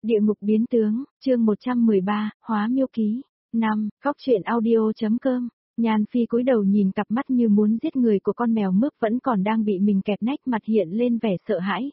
Địa ngục biến tướng, chương 113, Hóa Miêu Ký. 5. Góc truyện audio.com. Nhan Phi cúi đầu nhìn cặp mắt như muốn giết người của con mèo mướp vẫn còn đang bị mình kẹp nách, mặt hiện lên vẻ sợ hãi.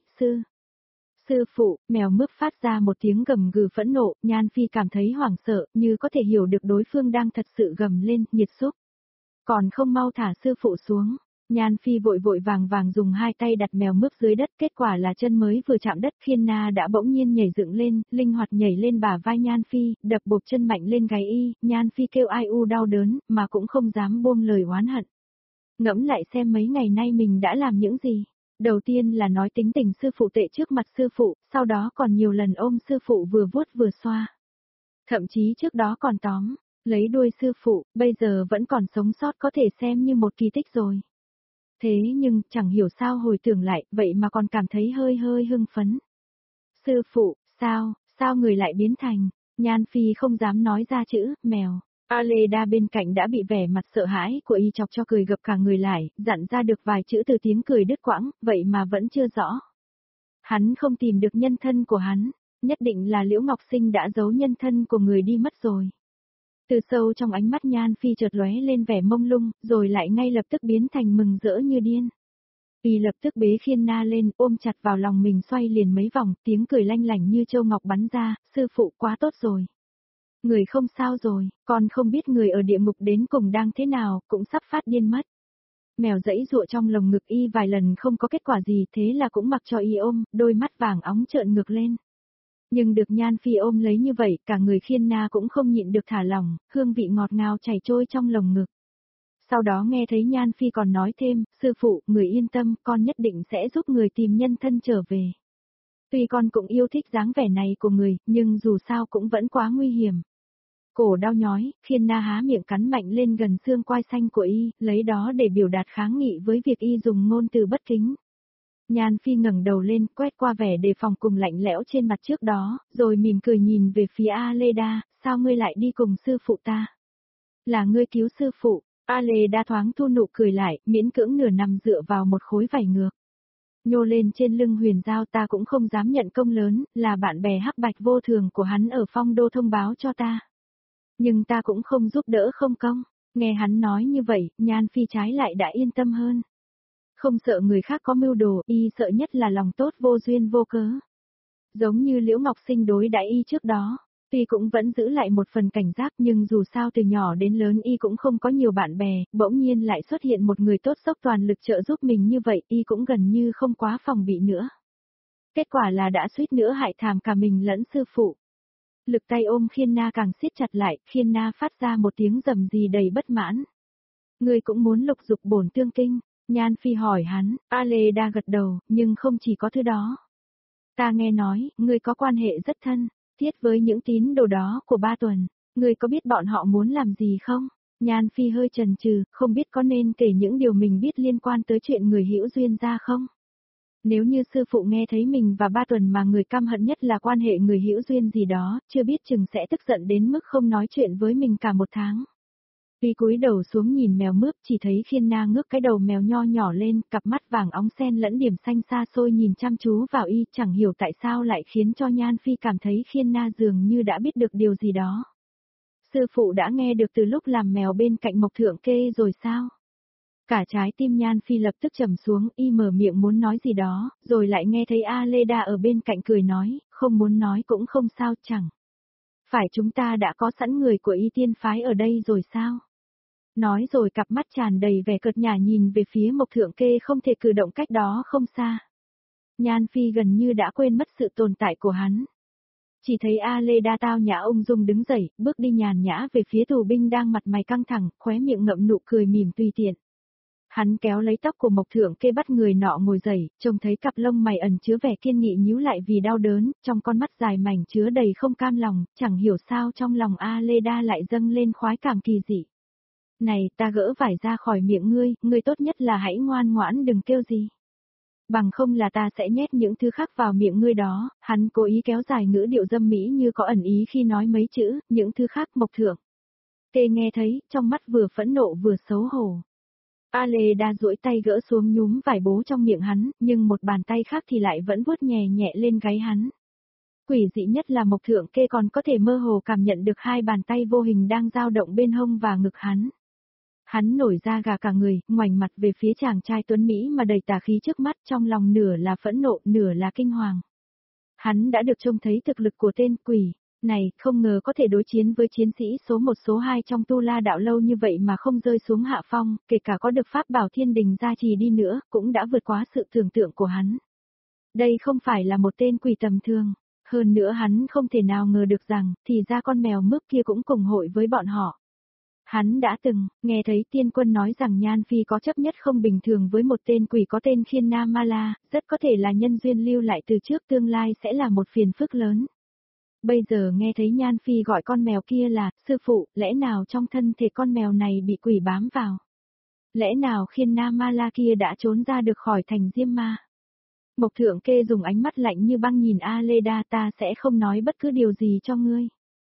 Sư phụ, mèo mướp phát ra một tiếng gầm gừ phẫn nộ, Nhan Phi cảm thấy hoảng sợ, như có thể hiểu được đối phương đang thật sự gầm lên, nhiệt xúc. Còn không mau thả sư phụ xuống. Nhan Phi vội vàng dùng hai tay đặt mèo mướp dưới đất, kết quả là chân mới vừa chạm đất Khiên Na đã bỗng nhiên nhảy dựng lên, linh hoạt nhảy lên bả vai Nhan Phi, đập bộp chân mạnh lên gáy y, Nhan Phi kêu ai u đau đớn, mà cũng không dám buông lời oán hận. Ngẫm lại xem mấy ngày nay mình đã làm những gì. Đầu tiên là nói tính tình sư phụ tệ trước mặt sư phụ, sau đó còn nhiều lần ôm sư phụ vừa vuốt vừa xoa. Thậm chí trước đó còn tóm lấy đuôi sư phụ, bây giờ vẫn còn sống sót có thể xem như một kỳ tích rồi. Thế nhưng, chẳng hiểu sao hồi tưởng lại, vậy mà còn cảm thấy hơi hưng phấn. Sư phụ, sao người lại biến thành? Nhan Phi không dám nói ra chữ, mèo. Aleda bên cạnh đã bị vẻ mặt sợ hãi của y chọc cho cười gập cả người lại, dặn ra được vài chữ từ tiếng cười đứt quãng, vậy mà vẫn chưa rõ. Hắn không tìm được nhân thân của hắn, nhất định là Liễu Ngọc Sinh đã giấu nhân thân của người đi mất rồi. Từ sâu trong ánh mắt Nhan Phi chợt lóe lên vẻ mông lung, rồi lại ngay lập tức biến thành mừng rỡ như điên. Y lập tức bế Khiên Na lên, ôm chặt vào lòng mình xoay liền mấy vòng, tiếng cười lanh lảnh như châu ngọc bắn ra, sư phụ quá tốt rồi. Người không sao rồi, con không biết người ở địa ngục đến cùng đang thế nào, cũng sắp phát điên mất. Mèo giãy giụa trong lồng ngực y vài lần không có kết quả gì, thế là cũng mặc cho y ôm, đôi mắt vàng óng trợn ngược lên. Nhưng được Nhan Phi ôm lấy như vậy, cả người Khiên Na cũng không nhịn được thả lỏng, hương vị ngọt ngào chảy trôi trong lồng ngực. Sau đó nghe thấy Nhan Phi còn nói thêm, sư phụ, người yên tâm, con nhất định sẽ giúp người tìm nhân thân trở về. Tuy con cũng yêu thích dáng vẻ này của người, nhưng dù sao cũng vẫn quá nguy hiểm. Cổ đau nhói, Khiên Na há miệng cắn mạnh lên gần xương quai xanh của y, lấy đó để biểu đạt kháng nghị với việc y dùng ngôn từ bất kính. Nhan Phi ngẩng đầu lên, quét qua vẻ đề phòng cùng lạnh lẽo trên mặt trước đó, rồi mỉm cười nhìn về phía Aleda, sao ngươi lại đi cùng sư phụ ta? Là ngươi cứu sư phụ. Aleda thoáng thu nụ cười lại, miễn cưỡng nửa nằm dựa vào một khối vải ngược. Nhô lên trên lưng Huyền Giao, ta cũng không dám nhận công lớn, là bạn bè hắc bạch vô thường của hắn ở Phong Đô thông báo cho ta. Nhưng ta cũng không giúp đỡ không công. Nghe hắn nói như vậy, Nhan Phi trái lại đã yên tâm hơn. Không sợ người khác có mưu đồ, y sợ nhất là lòng tốt vô duyên vô cớ. Giống như Liễu Ngọc Sinh đối đãi y trước đó, tuy cũng vẫn giữ lại một phần cảnh giác, nhưng dù sao từ nhỏ đến lớn y cũng không có nhiều bạn bè, bỗng nhiên lại xuất hiện một người tốt dốc toàn lực trợ giúp mình như vậy, y cũng gần như không quá phòng bị nữa. Kết quả là đã suýt nữa hại thảm cả mình lẫn sư phụ. Lực tay ôm Khiên Na càng siết chặt lại, Khiên Na phát ra một tiếng rầm rì đầy bất mãn. Ngươi cũng muốn lục dục bổn tương kinh? Nhan Phi hỏi hắn, Aleda gật đầu, nhưng không chỉ có thứ đó. Ta nghe nói, ngươi có quan hệ rất thân thiết với những tín đồ đó của Ba Tuần, ngươi có biết bọn họ muốn làm gì không? Nhan Phi hơi chần chừ, không biết có nên kể những điều mình biết liên quan tới chuyện người hữu duyên ra không? Nếu như sư phụ nghe thấy mình và Ba Tuần mà người căm hận nhất là quan hệ người hữu duyên gì đó, chưa biết chừng sẽ tức giận đến mức không nói chuyện với mình cả một tháng. Tuy cúi đầu xuống nhìn mèo mướp, chỉ thấy Khiên Na ngước cái đầu mèo nho nhỏ lên, cặp mắt vàng óng sen lẫn điểm xanh xa xôi nhìn chăm chú vào y, chẳng hiểu tại sao lại khiến cho Nhan Phi cảm thấy Khiên Na dường như đã biết được điều gì đó. Sư phụ đã nghe được từ lúc làm mèo bên cạnh Mộc Thượng Kê rồi sao? Cả trái tim Nhan Phi lập tức trầm xuống, y mở miệng muốn nói gì đó, rồi lại nghe thấy Aleda ở bên cạnh cười nói, không muốn nói cũng không sao, chẳng phải chúng ta đã có sẵn người của y tiên phái ở đây rồi sao? Nói rồi cặp mắt tràn đầy vẻ cợt nhả nhìn về phía Mộc Thượng Kê không thể cử động cách đó không xa. Nhan Phi gần như đã quên mất sự tồn tại của hắn. Chỉ thấy Aleda tao nhã ung dung đứng dậy, bước đi nhàn nhã về phía tù binh đang mặt mày căng thẳng, khóe miệng ngậm nụ cười mỉm tùy tiện. Hắn kéo lấy tóc của Mộc Thượng Kê bắt người nọ ngồi dậy, trông thấy cặp lông mày ẩn chứa vẻ kiên nghị nhíu lại vì đau đớn, trong con mắt dài mảnh chứa đầy không cam lòng, chẳng hiểu sao trong lòng Aleda lại dâng lên khoái cảm kỳ dị. Này, ta gỡ vải ra khỏi miệng ngươi tốt nhất là hãy ngoan ngoãn đừng kêu gì. Bằng không là ta sẽ nhét những thứ khác vào miệng ngươi đó, hắn cố ý kéo dài ngữ điệu dâm mỹ như có ẩn ý khi nói mấy chữ, những thứ khác. Mộc Thượng Kê nghe thấy, trong mắt vừa phẫn nộ vừa xấu hổ. Aleda duỗi tay gỡ xuống nhúm vải bố trong miệng hắn, nhưng một bàn tay khác thì lại vẫn vuốt nhẹ nhẹ lên gáy hắn. Quỷ dị nhất là Mộc Thượng Kê còn có thể mơ hồ cảm nhận được hai bàn tay vô hình đang dao động bên hông và ngực hắn. Hắn nổi da gà cả người, ngoảnh mặt về phía chàng trai tuấn Mỹ mà đầy tà khí trước mắt, trong lòng nửa là phẫn nộ, nửa là kinh hoàng. Hắn đã được trông thấy thực lực của tên quỷ này, không ngờ có thể đối chiến với chiến sĩ số 1 số 2 trong Tu La đạo lâu như vậy mà không rơi xuống hạ phong, kể cả có được pháp bảo thiên đình gia trì đi nữa, cũng đã vượt quá sự tưởng tượng của hắn. Đây không phải là một tên quỷ tầm thường, hơn nữa hắn không thể nào ngờ được rằng, thì ra con mèo mướp kia cũng cùng hội với bọn họ. Hắn đã từng nghe thấy tiên quân nói rằng Nhan Phi có chấp nhất không bình thường với một tên quỷ có tên Khiên Na Ma La, rất có thể là nhân duyên lưu lại từ trước, tương lai sẽ là một phiền phức lớn. Bây giờ nghe thấy Nhan Phi gọi con mèo kia là sư phụ, lẽ nào trong thân thể con mèo này bị quỷ bám vào? Lẽ nào Khiên Na Ma La kia đã trốn ra được khỏi thành Diêm Ma? Mộc Thượng Kê dùng ánh mắt lạnh như băng nhìn A Lê Đa, ta sẽ không nói bất cứ điều gì cho ngươi.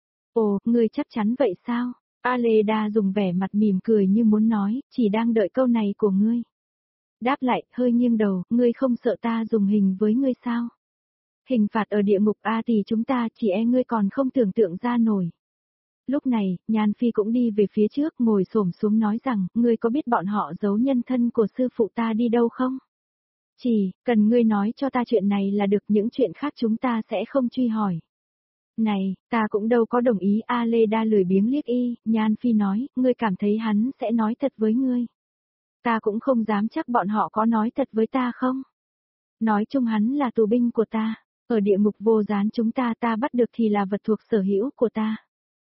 Ồ, ngươi chắc chắn vậy sao? A Lê Đa dùng vẻ mặt mỉm cười như muốn nói, chỉ đang đợi câu này của ngươi. Đáp lại, hơi nghiêng đầu, ngươi không sợ ta dùng hình với ngươi sao? Hình phạt ở địa ngục A thì chúng ta chỉ e ngươi còn không tưởng tượng ra nổi. Lúc này, Nhan Phi cũng đi về phía trước, ngồi xổm xuống nói rằng, ngươi có biết bọn họ giấu nhân thân của sư phụ ta đi đâu không? Chỉ, cần ngươi nói cho ta chuyện này là được, những chuyện khác chúng ta sẽ không truy hỏi. Này, ta cũng đâu có đồng ý. A Lê Đa lười biếng liếc y, Nhan Phi nói, ngươi cảm thấy hắn sẽ nói thật với ngươi. Ta cũng không dám chắc bọn họ có nói thật với ta không. Nói chung hắn là tù binh của ta, ở địa ngục vô gián chúng ta bắt được thì là vật thuộc sở hữu của ta.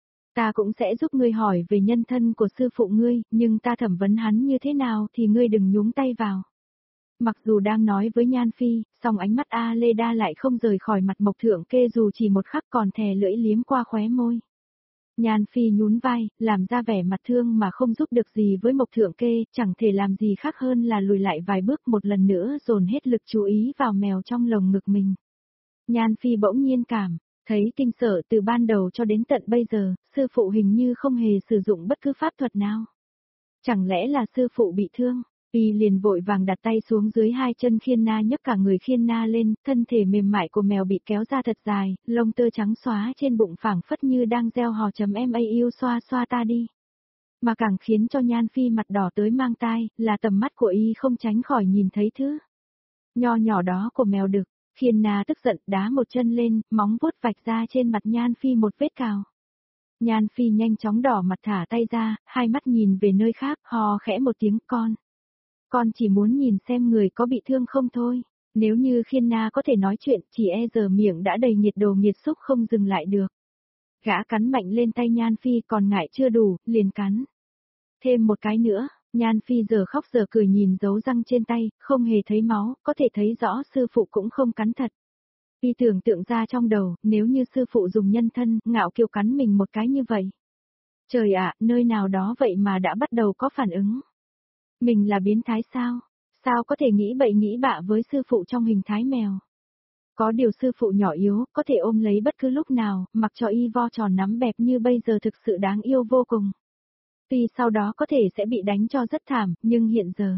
Ta cũng sẽ giúp ngươi hỏi về nhân thân của sư phụ ngươi, nhưng ta thẩm vấn hắn như thế nào thì ngươi đừng nhúng tay vào. Mặc dù đang nói với Nhan Phi, song ánh mắt A Lê Đa lại không rời khỏi mặt Mộc Thượng Kê dù chỉ một khắc, còn thè lưỡi liếm qua khóe môi. Nhan Phi nhún vai, làm ra vẻ mặt thương mà không giúp được gì với Mộc Thượng Kê, chẳng thể làm gì khác hơn là lùi lại vài bước, một lần nữa dồn hết lực chú ý vào mèo trong lồng ngực mình. Nhan Phi bỗng nhiên cảm thấy kinh sợ, từ ban đầu cho đến tận bây giờ, sư phụ hình như không hề sử dụng bất cứ pháp thuật nào. Chẳng lẽ là sư phụ bị thương? Y liền vội vàng đặt tay xuống dưới hai chân Khiên Na, nhấc cả người Khiên Na lên, thân thể mềm mại của mèo bị kéo ra thật dài, lông tơ trắng xóa trên bụng phảng phất như đang gieo hò chấm em yêu xoa xoa ta đi. Mà càng khiến cho Nhan Phi mặt đỏ tới mang tai, là tầm mắt của y không tránh khỏi nhìn thấy thứ nho nhỏ đó của mèo đực. Khiên Na tức giận đá một chân lên, móng vuốt vạch ra trên mặt Nhan Phi một vết cào. Nhan Phi nhanh chóng đỏ mặt thả tay ra, hai mắt nhìn về nơi khác, hò khẽ một tiếng, con chỉ muốn nhìn xem người có bị thương không thôi. Nếu như Khiên Na có thể nói chuyện, chỉ e giờ miệng đã đầy nhiệt đồ nghiệt xúc không dừng lại được. Gã cắn mạnh lên tay Nhan Phi, còn ngại chưa đủ, liền cắn thêm một cái nữa. Nhan Phi giờ khóc giờ cười nhìn dấu răng trên tay, không hề thấy máu, có thể thấy rõ sư phụ cũng không cắn thật. Y tưởng tượng ra trong đầu, nếu như sư phụ dùng nhân thân, ngạo kiều cắn mình một cái như vậy. Trời ạ, nơi nào đó vậy mà đã bắt đầu có phản ứng. Mình là biến thái sao? Sao có thể nghĩ bậy nghĩ bạ với sư phụ trong hình thái mèo? Có điều sư phụ nhỏ yếu, có thể ôm lấy bất cứ lúc nào, mặc cho y vo tròn nắm bẹp như bây giờ thực sự đáng yêu vô cùng. Tuy sau đó có thể sẽ bị đánh cho rất thảm, nhưng hiện giờ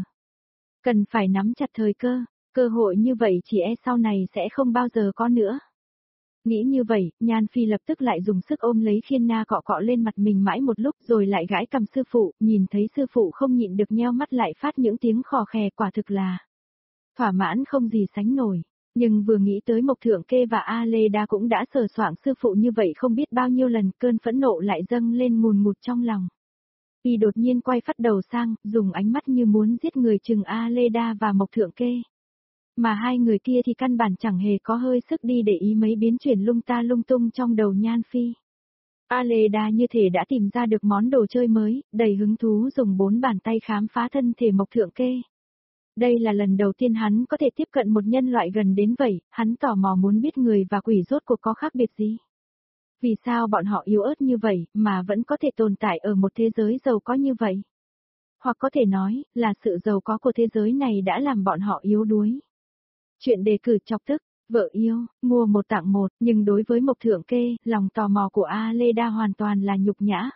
cần phải nắm chặt thời cơ hội như vậy chỉ e sau này sẽ không bao giờ có nữa. Nghĩ như vậy, Nhan Phi lập tức lại dùng sức ôm lấy Khiên Na, cọ cọ lên mặt mình mãi một lúc rồi lại gãi cầm sư phụ, nhìn thấy sư phụ không nhịn được nheo mắt lại phát những tiếng khò khè, quả thực là thỏa mãn không gì sánh nổi. Nhưng vừa nghĩ tới Mộc Thượng Kê và A Lê Đa cũng đã sờ soạng sư phụ như vậy không biết bao nhiêu lần, cơn phẫn nộ lại dâng lên ngùn ngụt trong lòng. Y đột nhiên quay phát đầu sang, dùng ánh mắt như muốn giết người chừng A Lê Đa và Mộc Thượng Kê. Mà hai người kia thì căn bản chẳng hề có hơi sức đi để ý mấy biến chuyển lung ta lung tung trong đầu Nhan Phi. A Lê Đa như thể đã tìm ra được món đồ chơi mới, đầy hứng thú dùng 4 bàn tay khám phá thân thể Mộc Thượng Kê. Đây là lần đầu tiên hắn có thể tiếp cận một nhân loại gần đến vậy, hắn tò mò muốn biết người và quỷ rốt cuộc có khác biệt gì. Vì sao bọn họ yếu ớt như vậy, mà vẫn có thể tồn tại ở một thế giới giàu có như vậy? Hoặc có thể nói, là sự giàu có của thế giới này đã làm bọn họ yếu đuối. Chuyện đề cử chọc tức, vợ yêu, mua một tặng một, nhưng đối với Mộc Thượng Kê, lòng tò mò của A Lê Đa hoàn toàn là nhục nhã.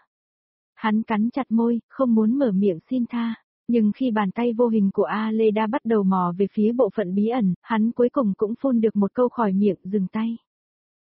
Hắn cắn chặt môi, không muốn mở miệng xin tha, nhưng khi bàn tay vô hình của A Lê Đa bắt đầu mò về phía bộ phận bí ẩn, hắn cuối cùng cũng phun được một câu khỏi miệng, dừng tay.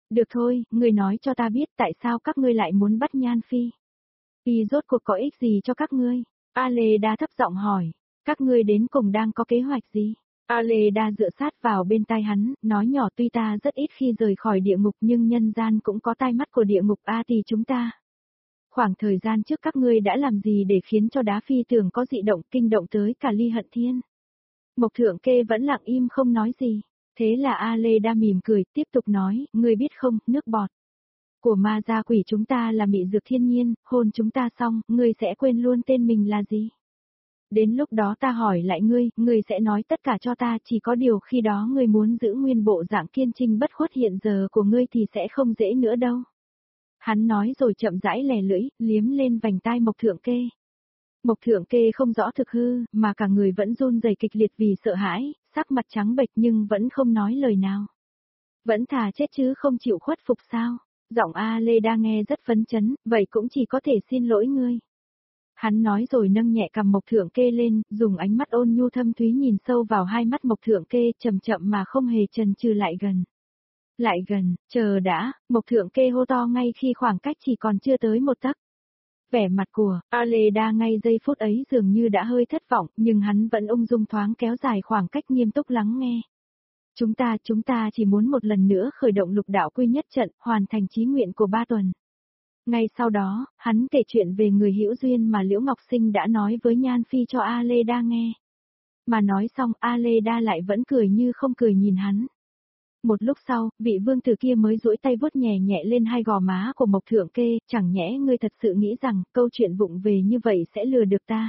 Được thôi, ngươi nói cho ta biết tại sao các ngươi lại muốn bắt Nhan Phi. Y rốt cuộc có ích gì cho các ngươi? Aleda thấp giọng hỏi. Các ngươi đến cùng đang có kế hoạch gì? Aleda dựa sát vào bên tai hắn, nói nhỏ tuy ta rất ít khi rời khỏi địa ngục nhưng nhân gian cũng có tai mắt của địa ngục thì chúng ta. Khoảng thời gian trước các ngươi đã làm gì để khiến cho đá phi tường có dị động kinh động tới cả Ly Hận Thiên? Mộc Thượng Kê vẫn lặng im không nói gì. Thế là Aleda mỉm cười, tiếp tục nói, ngươi biết không, nước bọt của ma gia quỷ chúng ta là mị dược thiên nhiên, hôn chúng ta xong, ngươi sẽ quên luôn tên mình là gì. Đến lúc đó ta hỏi lại ngươi sẽ nói tất cả cho ta, chỉ có điều khi đó ngươi muốn giữ nguyên bộ dạng kiên trinh bất khuất hiện giờ của ngươi thì sẽ không dễ nữa đâu. Hắn nói rồi chậm rãi lè lưỡi, liếm lên vành tai Mộc Thượng Kê. Mộc Thượng Kê không rõ thực hư, mà cả người vẫn run rẩy kịch liệt vì sợ hãi, sắc mặt trắng bệch nhưng vẫn không nói lời nào. Vẫn thà chết chứ không chịu khuất phục sao? Giọng Aleda nghe rất phấn chấn, vậy cũng chỉ có thể xin lỗi ngươi. Hắn nói rồi nâng nhẹ cằm Mộc Thượng Kê lên, dùng ánh mắt ôn nhu thâm thúy nhìn sâu vào hai mắt Mộc Thượng Kê, chậm chậm mà không hề chần chừ lại gần. Lại gần, chờ đã, Mộc Thượng Kê hô to ngay khi khoảng cách chỉ còn chưa tới một tấc. Vẻ mặt của Aleda ngay giây phút ấy dường như đã hơi thất vọng, nhưng hắn vẫn ung dung thoáng kéo dài khoảng cách nghiêm túc lắng nghe. Chúng ta chỉ muốn một lần nữa khởi động lục đạo quy nhất trận, hoàn thành chí nguyện của Ba Tuần. Ngay sau đó, hắn kể chuyện về người hữu duyên mà Liễu Ngọc Sinh đã nói với Nhan Phi cho Aleda nghe. Mà nói xong Aleda lại vẫn cười như không cười nhìn hắn. Một lúc sau, vị vương tử kia mới duỗi tay vuốt nhẹ nhẹ lên hai gò má của Mộc Thượng Kê, chẳng nhẽ ngươi thật sự nghĩ rằng câu chuyện vụng về như vậy sẽ lừa được ta.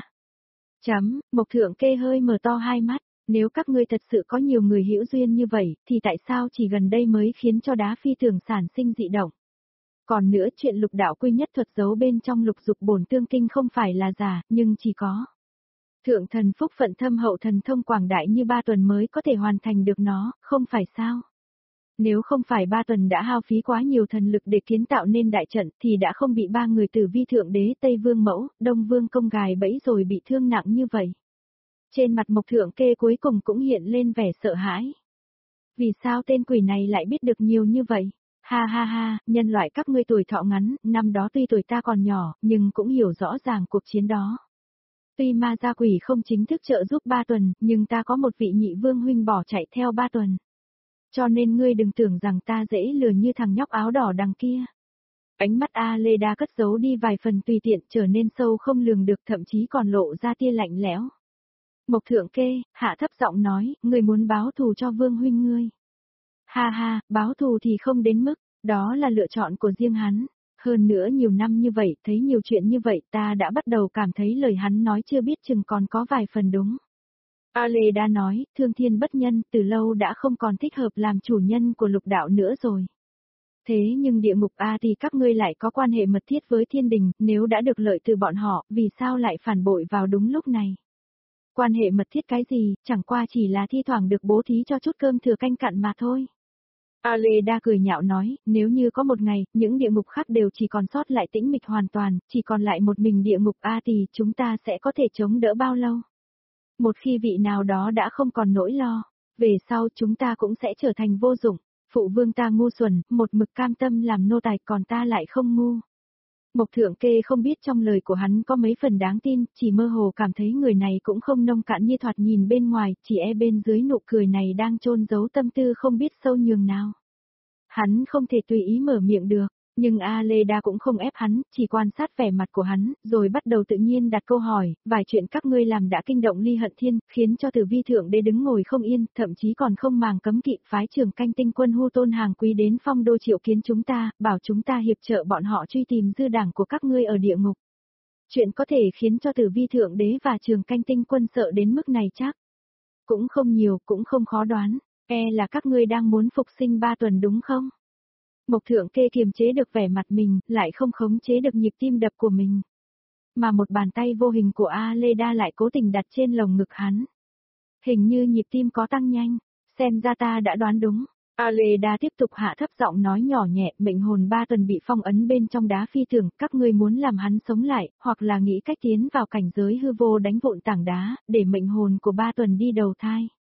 Mộc Thượng Kê hơi mở to hai mắt, nếu các ngươi thật sự có nhiều người hữu duyên như vậy, thì tại sao chỉ gần đây mới khiến cho đá phi tường sản sinh dị động? Còn nữa chuyện lục đạo quy nhất thuật giấu bên trong lục dục bổn tương kinh không phải là giả, nhưng chỉ có thượng thần phúc phận thâm hậu thần thông quảng đại như Ba Tuần mới có thể hoàn thành được nó, không phải sao? Nếu không phải Ba Tuần đã hao phí quá nhiều thần lực để kiến tạo nên đại trận thì đã không bị ba người Tử Vi Thượng Đế Tây Vương Mẫu, Đông Vương Công gài bẫy rồi bị thương nặng như vậy. Trên mặt Mộc Thượng Kê cuối cùng cũng hiện lên vẻ sợ hãi. Vì sao tên quỷ này lại biết được nhiều như vậy? Ha ha ha, nhân loại các ngươi tuổi thọ ngắn, năm đó tuy tuổi ta còn nhỏ, nhưng cũng hiểu rõ ràng cuộc chiến đó. Tuy ma gia quỷ không chính thức trợ giúp Ba Tuần, nhưng ta có một vị nhị vương huynh bỏ chạy theo Ba Tuần. Cho nên ngươi đừng tưởng rằng ta dễ lừa như thằng nhóc áo đỏ đằng kia. Ánh mắt Aleda cất giấu đi vài phần tùy tiện trở nên sâu không lường được, thậm chí còn lộ ra tia lạnh lẽo. Mộc Thượng Kê, hạ thấp giọng nói, ngươi muốn báo thù cho vương huynh ngươi. Ha ha, báo thù thì không đến mức, đó là lựa chọn của riêng hắn. Hơn nữa nhiều năm như vậy, thấy nhiều chuyện như vậy, ta đã bắt đầu cảm thấy lời hắn nói chưa biết chừng còn có vài phần đúng. Aleda nói, thương thiên bất nhân, từ lâu đã không còn thích hợp làm chủ nhân của lục đạo nữa rồi. Thế nhưng địa ngục thì các ngươi lại có quan hệ mật thiết với thiên đình, nếu đã được lợi từ bọn họ, vì sao lại phản bội vào đúng lúc này? Quan hệ mật thiết cái gì, chẳng qua chỉ là thi thoảng được bố thí cho chút cơm thừa canh cặn mà thôi. Aleda cười nhạo nói, nếu như có một ngày, những địa ngục khác đều chỉ còn sót lại tĩnh mịch hoàn toàn, chỉ còn lại một mình địa ngục thì chúng ta sẽ có thể chống đỡ bao lâu? Một khi vị nào đó đã không còn nỗi lo, về sau chúng ta cũng sẽ trở thành vô dụng. Phụ vương ta ngu xuẩn, một mực cam tâm làm nô tài, còn ta lại không ngu. Mộc Thượng Kê không biết trong lời của hắn có mấy phần đáng tin, chỉ mơ hồ cảm thấy người này cũng không nông cạn như thoạt nhìn bên ngoài, chỉ bên dưới nụ cười này đang chôn giấu tâm tư không biết sâu nhường nào. Hắn không thể tùy ý mở miệng được, nhưng Aleda cũng không ép hắn, chỉ quan sát vẻ mặt của hắn, rồi bắt đầu tự nhiên đặt câu hỏi, vài chuyện các ngươi làm đã kinh động Ly Hận Thiên, khiến cho Tử Vi Thượng Đế đứng ngồi không yên, thậm chí còn không màng cấm kỵ phái trưởng canh tinh quân Hu Tôn Hàng Quý đến Phong Đô triệu kiến chúng ta, bảo chúng ta hiệp trợ bọn họ truy tìm dư đảng của các ngươi ở địa ngục. Chuyện có thể khiến cho Tử Vi Thượng Đế và trưởng canh tinh quân sợ đến mức này chắc cũng không nhiều, cũng không khó đoán, là các ngươi đang muốn phục sinh Ba Tuần đúng không? Mộc Thượng Kê kiềm chế được vẻ mặt mình, lại không khống chế được nhịp tim đập của mình. Mà một bàn tay vô hình của Aleda lại cố tình đặt trên lồng ngực hắn. Hình như nhịp tim có tăng nhanh, xem ra ta đã đoán đúng. Aleda tiếp tục hạ thấp giọng nói nhỏ nhẹ, mệnh hồn Ba Tuần bị phong ấn bên trong đá phi tường, các ngươi muốn làm hắn sống lại, hoặc là nghĩ cách tiến vào cảnh giới hư vô đánh vụn tảng đá, để mệnh hồn của Ba Tuần đi đầu thai.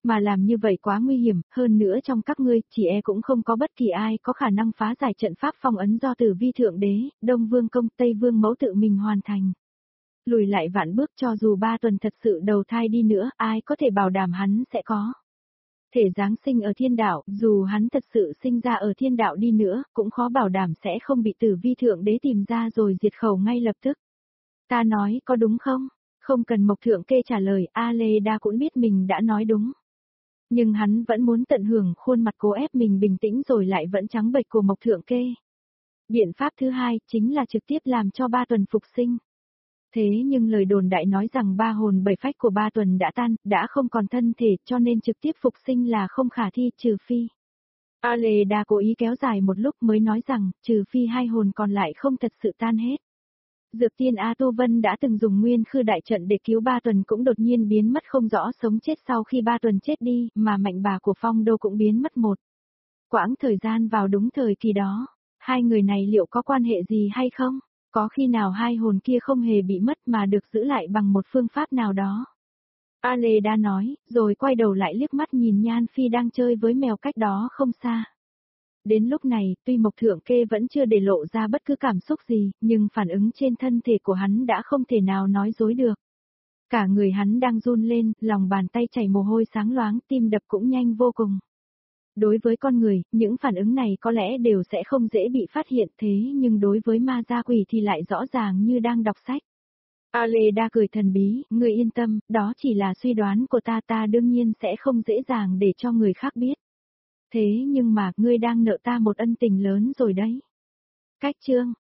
Mà làm như vậy quá nguy hiểm, hơn nữa trong các ngươi, chỉ e cũng không có bất kỳ ai có khả năng phá giải trận pháp phong ấn do Tử Vi Thượng Đế, Đông Vương Công, Tây Vương Mẫu tự mình hoàn thành. Lùi lại vạn bước cho dù 3 tuần thật sự đầu thai đi nữa, ai có thể bảo đảm hắn sẽ có thể giáng sinh ở thiên đạo, dù hắn thật sự sinh ra ở thiên đạo đi nữa, cũng khó bảo đảm sẽ không bị Tử Vi Thượng Đế tìm ra rồi diệt khẩu ngay lập tức. Ta nói có đúng không? Không cần Mộc Thượng Kê trả lời, Aleda cũng biết mình đã nói đúng. Nhưng hắn vẫn muốn tận hưởng khuôn mặt cố ép mình bình tĩnh rồi lại vẫn trắng bệch của Mộc Thượng Kê. Biện pháp thứ hai chính là trực tiếp làm cho 3 tuần phục sinh. Thế nhưng lời đồn đại nói rằng 3 hồn 7 phách của 3 tuần đã tan, đã không còn thân thể cho nên trực tiếp phục sinh là không khả thi trừ phi. Aleda cố ý kéo dài một lúc mới nói rằng trừ phi 2 hồn còn lại không thật sự tan hết. Dược tiên A Tu Vân đã từng dùng nguyên khư đại trận để cứu 3 tuần cũng đột nhiên biến mất không rõ sống chết sau khi 3 tuần chết đi, mà mạnh bà của Phong Đô cũng biến mất một quãng thời gian vào đúng thời kỳ đó. Hai người này liệu có quan hệ gì hay không? Có khi nào 2 hồn kia không hề bị mất mà được giữ lại bằng một phương pháp nào đó? Aleda nói, rồi quay đầu lại liếc mắt nhìn Nhan Phi đang chơi với mèo cách đó không xa. Đến lúc này, tuy Mộc Thượng Kê vẫn chưa để lộ ra bất cứ cảm xúc gì, nhưng phản ứng trên thân thể của hắn đã không thể nào nói dối được. Cả người hắn đang run lên, lòng bàn tay chảy mồ hôi sáng loáng, tim đập cũng nhanh vô cùng. Đối với con người, những phản ứng này có lẽ đều sẽ không dễ bị phát hiện thế nhưng đối với ma gia quỷ thì lại rõ ràng như đang đọc sách. Aleda cười thần bí, ngươi yên tâm, đó chỉ là suy đoán của ta đương nhiên sẽ không dễ dàng để cho người khác biết. Thế nhưng mà, ngươi đang nợ ta một ân tình lớn rồi đấy. Cách chương